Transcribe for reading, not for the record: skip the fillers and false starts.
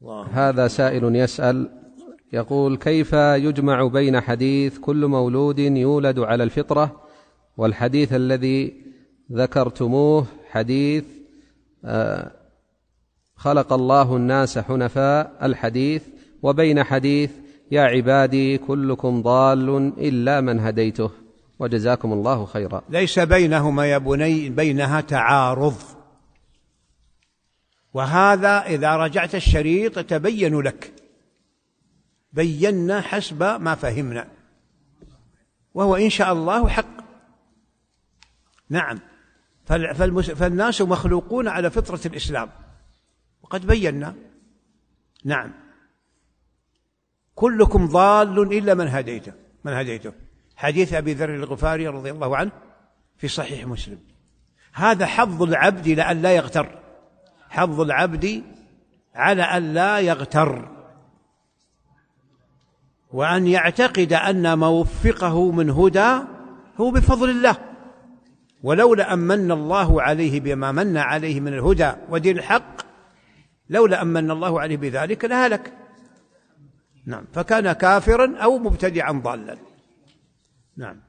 هذا سائل يسأل يقول: كيف يجمع بين حديث كل مولود يولد على الفطرة والحديث الذي ذكرتموه حديث خلق الله الناس حنفاء الحديث، وبين حديث يا عبادي كلكم ضال إلا من هديته؟ وجزاكم الله خيرا. ليس بينهما يا بني، بينها تعارض، وهذا إذا رجعت الشريط تبين لك، بينا حسب ما فهمنا، وهو إن شاء الله حق. نعم، فالناس مخلوقون على فطرة الإسلام، وقد بينا. نعم، كلكم ضال إلا من هديته، حديث أبي ذر الغفاري رضي الله عنه في صحيح مسلم. هذا حظ العبد لألا يغتر، حظ العبد على أن لا يغتر، وأن يعتقد أن ما وفقه من هدى هو بفضل الله، ولولا أن من الله عليه بما من عليه من الهدى ودين الحق، لولا أن من الله عليه بذلك لهلك. نعم، فكان كافرا أو مبتدعا ضالا. نعم.